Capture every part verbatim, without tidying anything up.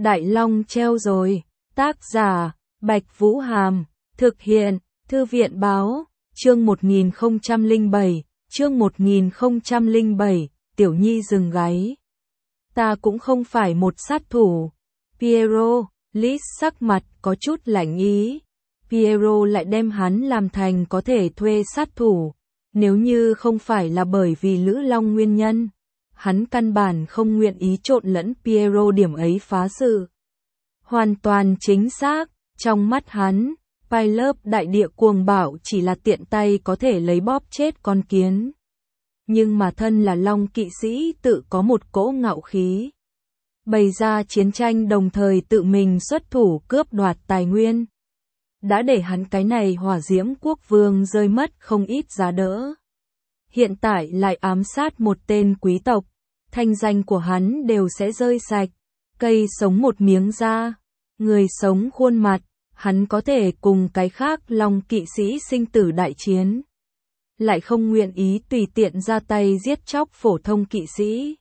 Đại Long treo rồi. Tác giả, Bạch Vũ Hàm. Thực hiện, Thư viện Báo. Chương một nghìn không trăm lẻ bảy. Chương một nghìn không trăm lẻ bảy. Tiểu Nhi dừng gáy. Ta cũng không phải một sát thủ. Piero, Liz sắc mặt có chút lạnh ý. Piero lại đem hắn làm thành có thể thuê sát thủ. Nếu như không phải là bởi vì Lữ Long nguyên nhân, hắn căn bản không nguyện ý trộn lẫn Piero điểm ấy phá sự. Hoàn toàn chính xác, trong mắt hắn, Pilot đại địa cuồng bạo chỉ là tiện tay có thể lấy bóp chết con kiến. Nhưng mà thân là Long kỵ sĩ tự có một cỗ ngạo khí. Bày ra chiến tranh đồng thời tự mình xuất thủ cướp đoạt tài nguyên. Đã để hắn cái này hỏa diễm quốc vương rơi mất không ít giá đỡ. Hiện tại lại ám sát một tên quý tộc, thanh danh của hắn đều sẽ rơi sạch. Cây sống một miếng da, người sống khuôn mặt, hắn có thể cùng cái khác Long kỵ sĩ sinh tử đại chiến. Lại không nguyện ý tùy tiện ra tay giết chóc phổ thông kỵ sĩ.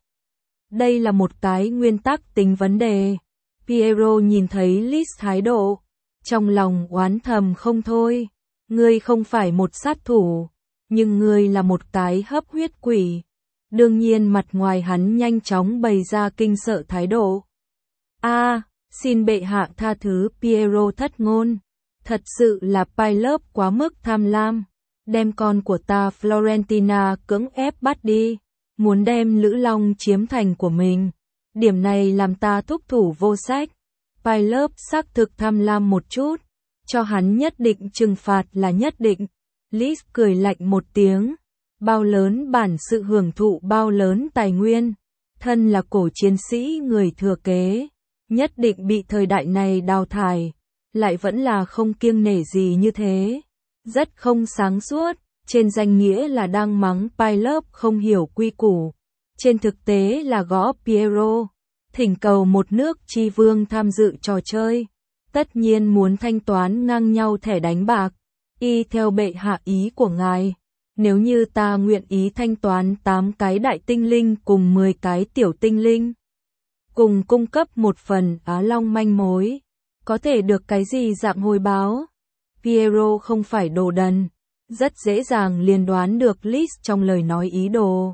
Đây là một cái nguyên tắc tính vấn đề. Piero nhìn thấy Liz thái độ, trong lòng oán thầm không thôi. Ngươi không phải một sát thủ, nhưng ngươi là một cái hấp huyết quỷ. Đương nhiên mặt ngoài hắn nhanh chóng bày ra kinh sợ thái độ. A, à, xin bệ hạ tha thứ. Piero thất ngôn. Thật sự là Pilot quá mức tham lam. Đem con của ta Florentina cưỡng ép bắt đi. Muốn đem Lữ Long chiếm thành của mình. Điểm này làm ta thúc thủ vô sách. Pilot xác thực tham lam một chút. Cho hắn nhất định trừng phạt là nhất định. Liz cười lạnh một tiếng. Bao lớn bản sự hưởng thụ bao lớn tài nguyên. Thân là cổ chiến sĩ người thừa kế. Nhất định bị thời đại này đào thải. Lại vẫn là không kiêng nể gì như thế. Rất không sáng suốt. Trên danh nghĩa là đang mắng Pilot không hiểu quy củ. Trên thực tế là gõ Piero. Thỉnh cầu một nước tri vương tham dự trò chơi. Tất nhiên muốn thanh toán ngang nhau thẻ đánh bạc. Y theo bệ hạ ý của ngài. Nếu như ta nguyện ý thanh toán tám cái đại tinh linh cùng mười cái tiểu tinh linh. Cùng cung cấp một phần Á Long manh mối. Có thể được cái gì dạng hồi báo? Piero không phải đồ đần. Rất dễ dàng liền đoán được Liz trong lời nói ý đồ.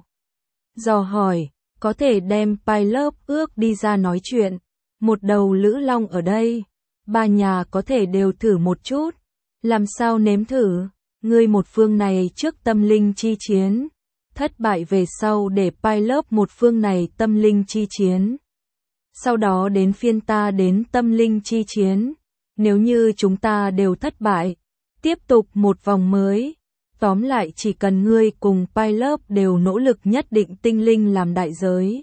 Dò hỏi, có thể đem Pilot ước đi ra nói chuyện. Một đầu Lữ Long ở đây. Ba nhà có thể đều thử một chút. Làm sao nếm thử? Ngươi một phương này trước tâm linh chi chiến. Thất bại về sau để Pilot một phương này tâm linh chi chiến. Sau đó đến phiên ta đến tâm linh chi chiến. Nếu như chúng ta đều thất bại, tiếp tục một vòng mới. Tóm lại chỉ cần ngươi cùng Pilot đều nỗ lực nhất định tinh linh làm đại giới.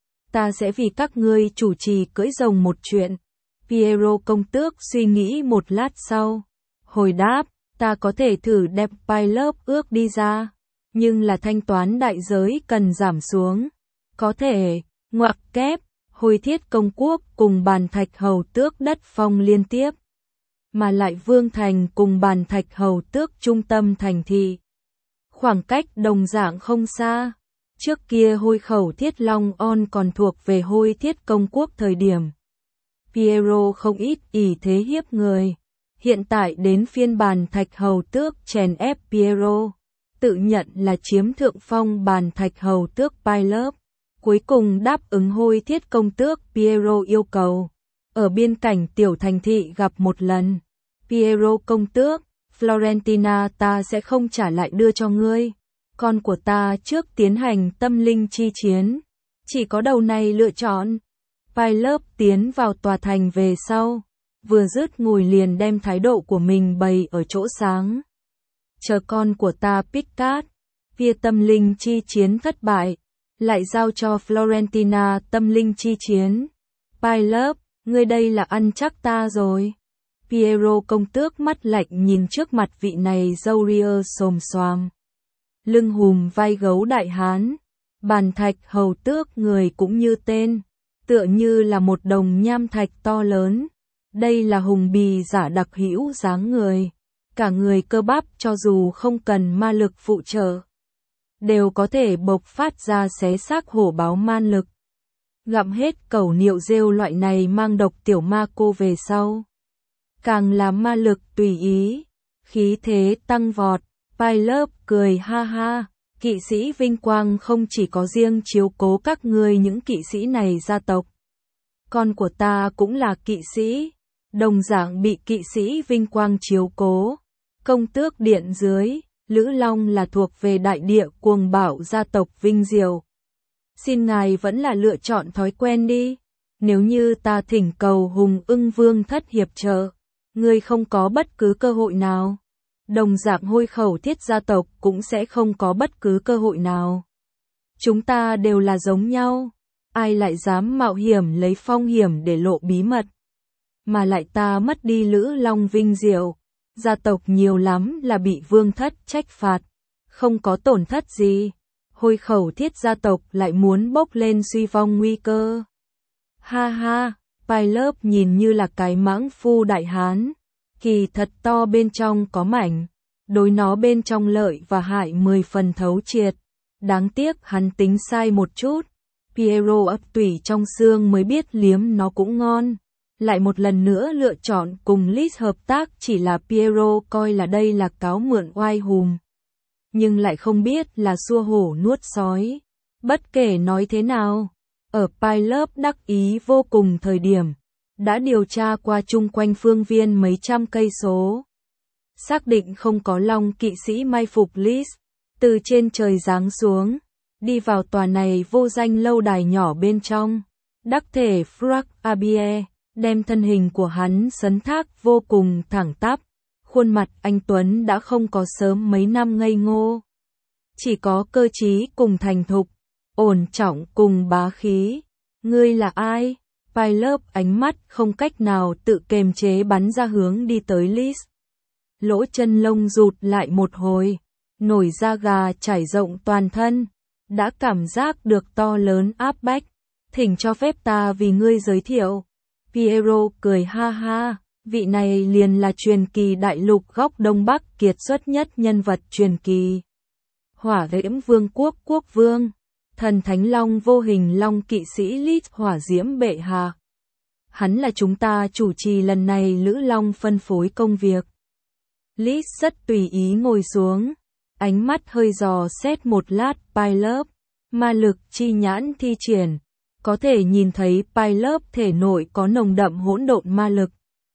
Ta sẽ vì các ngươi chủ trì cưỡi rồng một chuyện. Piero công tước suy nghĩ một lát sau. Hồi đáp, ta có thể thử đem Pilot ước đi ra. Nhưng là thanh toán đại giới cần giảm xuống. Có thể, ngoặc kép, Hồi Thiết công quốc cùng Bàn Thạch hầu tước đất phong liên tiếp. Mà lại Vương Thành cùng Bàn Thạch hầu tước trung tâm thành thị. Khoảng cách đồng dạng không xa. Trước kia Hôi Khẩu Thiết Long On còn thuộc về Hôi Thiết công quốc thời điểm. Piero không ít ỷ thế hiếp người. Hiện tại đến phiên Bàn Thạch hầu tước chèn ép Piero. Tự nhận là chiếm thượng phong Bàn Thạch hầu tước Pilot. Cuối cùng đáp ứng Hôi Thiết công tước Piero yêu cầu. Ở biên cảnh tiểu thành thị gặp một lần. Piero công tước, Florentina ta sẽ không trả lại đưa cho ngươi. Con của ta trước tiến hành tâm linh chi chiến. Chỉ có đầu này lựa chọn. Pilot tiến vào tòa thành về sau. Vừa dứt ngùi liền đem thái độ của mình bày ở chỗ sáng. Chờ con của ta Picard. Phía tâm linh chi chiến thất bại. Lại giao cho Florentina tâm linh chi chiến. Pilot, ngươi đây là ăn chắc ta rồi. Piero công tước mắt lạnh nhìn trước mặt vị này râu ria xồm xoàm. Lưng hùm vai gấu đại hán. Bàn Thạch hầu tước người cũng như tên. Tựa như là một đồng nham thạch to lớn. Đây là hùng bì giả đặc hữu dáng người. Cả người cơ bắp cho dù không cần ma lực phụ trợ. Đều có thể bộc phát ra xé xác hổ báo man lực. Gặm hết cẩu niệu rêu loại này mang độc tiểu ma cô về sau. Càng làm ma lực tùy ý, khí thế tăng vọt, Pileup cười ha ha, kỵ sĩ vinh quang không chỉ có riêng chiếu cố các ngươi những kỵ sĩ này gia tộc. Con của ta cũng là kỵ sĩ, đồng dạng bị kỵ sĩ vinh quang chiếu cố. Công tước điện dưới, Lữ Long là thuộc về đại địa cuồng bạo gia tộc Vinh Diều. Xin ngài vẫn là lựa chọn thói quen đi. Nếu như ta thỉnh cầu Hùng Ưng Vương thất hiệp trợ, ngươi không có bất cứ cơ hội nào. Đồng dạng Hôi Khẩu Thiết gia tộc cũng sẽ không có bất cứ cơ hội nào. Chúng ta đều là giống nhau. Ai lại dám mạo hiểm lấy phong hiểm để lộ bí mật. Mà lại ta mất đi Lữ Long Vinh Diệu. Gia tộc nhiều lắm là bị vương thất trách phạt. Không có tổn thất gì. Hôi Khẩu Thiết gia tộc lại muốn bốc lên suy vong nguy cơ. Ha ha, Pileup nhìn như là cái mãng phu đại hán. Kỳ thật to bên trong có mảnh. Đối nó bên trong lợi và hại mười phần thấu triệt. Đáng tiếc hắn tính sai một chút. Piero ấp tủy trong xương mới biết liếm nó cũng ngon. Lại một lần nữa lựa chọn cùng Lis hợp tác chỉ là Piero coi là đây là cáo mượn oai hùm. Nhưng lại không biết là xua hổ nuốt sói. Bất kể nói thế nào, ở Pileup đắc ý vô cùng thời điểm, đã điều tra qua chung quanh phương viên mấy trăm cây số. Xác định không có Long kỵ sĩ mai phục Lis, từ trên trời giáng xuống, đi vào tòa này vô danh lâu đài nhỏ bên trong. Đắc thể Frank Abie, đem thân hình của hắn sấn thác vô cùng thẳng tắp. Khuôn mặt anh Tuấn đã không có sớm mấy năm ngây ngô. Chỉ có cơ trí cùng thành thục, ổn trọng cùng bá khí. Ngươi là ai? Pileup ánh mắt không cách nào tự kềm chế bắn ra hướng đi tới Lis. Lỗ chân lông rụt lại một hồi, nổi da gà trải rộng toàn thân, đã cảm giác được to lớn áp bách. Thỉnh cho phép ta vì ngươi giới thiệu. Piero cười ha ha, vị này liền là truyền kỳ đại lục góc Đông Bắc kiệt xuất nhất nhân vật truyền kỳ. Hỏa diễm vương quốc quốc vương, thần thánh long vô hình long kỵ sĩ Lis hỏa diễm bệ hạ. Hắn là chúng ta chủ trì lần này Lữ Long phân phối công việc. Lis rất tùy ý ngồi xuống, ánh mắt hơi dò xét một lát Pileup, ma lực chi nhãn thi triển, có thể nhìn thấy Pileup thể nội có nồng đậm hỗn độn ma lực.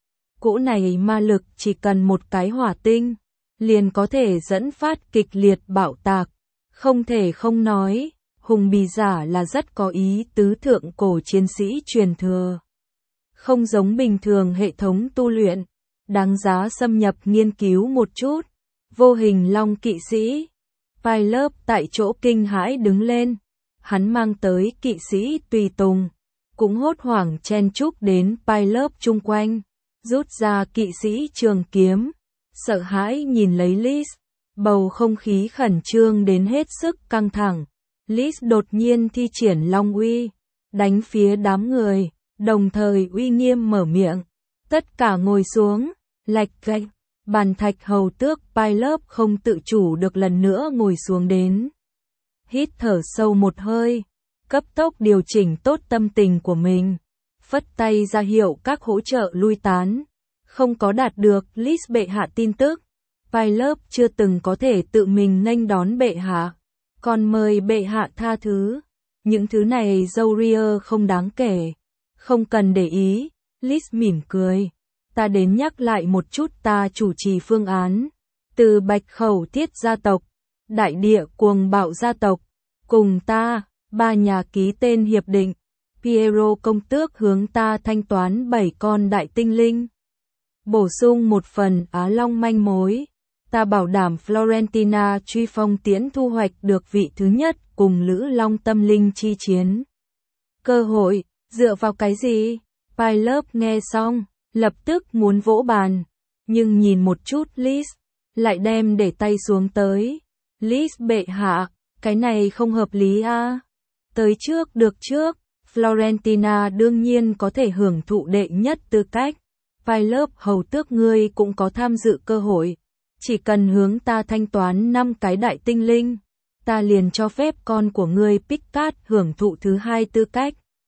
Cỗ này ma lực chỉ cần một cái hỏa tinh, liền có thể dẫn phát kịch liệt bạo tạc, không thể không nói, Hùng Bì giả là rất có ý tứ thượng cổ chiến sĩ truyền thừa. Không giống bình thường hệ thống tu luyện, đáng giá xâm nhập nghiên cứu một chút. Vô hình long kỵ sĩ, Pileup tại chỗ kinh hãi đứng lên, hắn mang tới kỵ sĩ tùy tùng, cũng hốt hoảng chen chúc đến Pileup chung quanh, rút ra kỵ sĩ trường kiếm, sợ hãi nhìn lấy Lis, bầu không khí khẩn trương đến hết sức căng thẳng. Lis đột nhiên thi triển long uy, đánh phía đám người, đồng thời uy nghiêm mở miệng, tất cả ngồi xuống, lạch cạch. Bàn thạch hầu tước Pileup không tự chủ được lần nữa ngồi xuống đến. Hít thở sâu một hơi, cấp tốc điều chỉnh tốt tâm tình của mình, phất tay ra hiệu các hỗ trợ lui tán. Không có đạt được Lis bệ hạ tin tức, Pileup chưa từng có thể tự mình nghênh đón bệ hạ, còn mời bệ hạ tha thứ. Những thứ này Zoria không đáng kể, không cần để ý. Lis mỉm cười. Ta đến nhắc lại một chút ta chủ trì phương án. Từ Bạch Khẩu Thiết gia tộc, Đại Địa Cuồng Bạo gia tộc, cùng ta, ba nhà ký tên hiệp định. Piero công tước hướng ta thanh toán bảy con đại tinh linh. Bổ sung một phần Á Long manh mối. Ta bảo đảm Florentina truy phong tiễn thu hoạch được vị thứ nhất cùng Lữ Long tâm linh chi chiến. Cơ hội, dựa vào cái gì? Pileup nghe xong, lập tức muốn vỗ bàn, nhưng nhìn một chút Lis, lại đem để tay xuống tới. Lis bệ hạ, cái này không hợp lý a. À? Tới trước được trước, Florentina đương nhiên có thể hưởng thụ đệ nhất tư cách. Pileup hầu tước ngươi cũng có tham dự cơ hội. Chỉ cần hướng ta thanh toán năm cái đại tinh linh, ta liền cho phép con của ngươi Picard hưởng thụ thứ hai tư cách.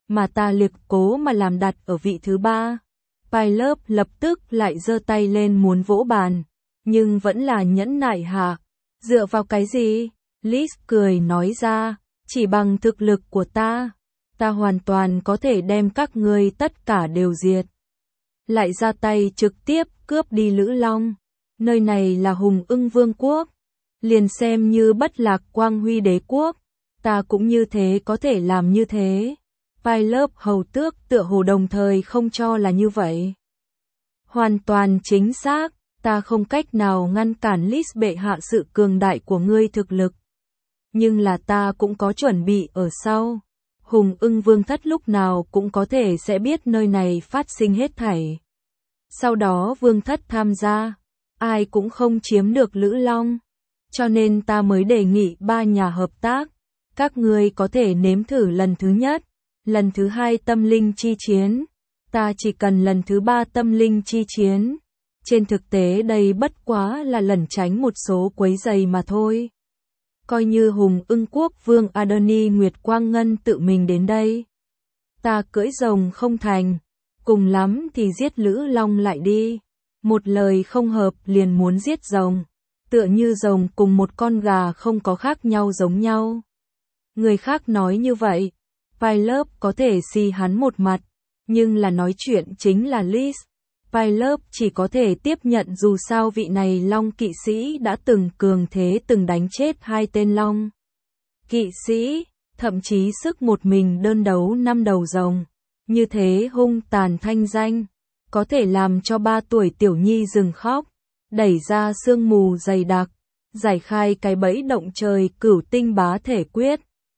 mà ta liệt cố mà làm đặt ở vị thứ ba. Pilot lập tức lại giơ tay lên muốn vỗ bàn, nhưng vẫn là nhẫn nại hạ. Dựa vào cái gì? Liz cười nói ra, chỉ bằng thực lực của ta, ta hoàn toàn có thể đem các ngươi tất cả đều diệt. Lại ra tay trực tiếp cướp đi Lữ Long. Nơi này là Hùng Ưng Vương quốc, liền xem như Bất Lạc Quang Huy Đế quốc, ta cũng như thế có thể làm như thế. Pilot hầu tước tựa hồ đồng thời không cho là như vậy. Hoàn toàn chính xác, ta không cách nào ngăn cản Liz bệ hạ sự cường đại của ngươi thực lực. Nhưng là ta cũng có chuẩn bị ở sau. Hùng Ưng Vương thất lúc nào cũng có thể sẽ biết nơi này phát sinh hết thảy. Sau đó Vương thất tham gia, ai cũng không chiếm được Lữ Long. Cho nên ta mới đề nghị ba nhà hợp tác. Các ngươi có thể nếm thử lần thứ nhất, lần thứ hai tâm linh chi chiến. Ta chỉ cần lần thứ ba tâm linh chi chiến. Trên thực tế đây bất quá là lẩn tránh một số quấy giày mà thôi. Coi như Hùng Ưng Quốc Vương Adoni Nguyệt Quang Ngân tự mình đến đây. Ta cưỡi rồng không thành, cùng lắm thì giết Lữ Long lại đi. Một lời không hợp liền muốn giết rồng, tựa như rồng cùng một con gà không có khác nhau giống nhau. Người khác nói như vậy, Pilot có thể xì hắn một mặt, nhưng là nói chuyện chính là Liz. Pilot chỉ có thể tiếp nhận dù sao vị này Long kỵ sĩ đã từng cường thế từng đánh chết hai tên Long kỵ sĩ, thậm chí sức một mình đơn đấu năm đầu rồng. Như thế hung tàn thanh danh, có thể làm cho ba tuổi tiểu nhi dừng khóc, đẩy ra sương mù dày đặc, giải khai cái bẫy động trời cửu tinh bá thể quyết.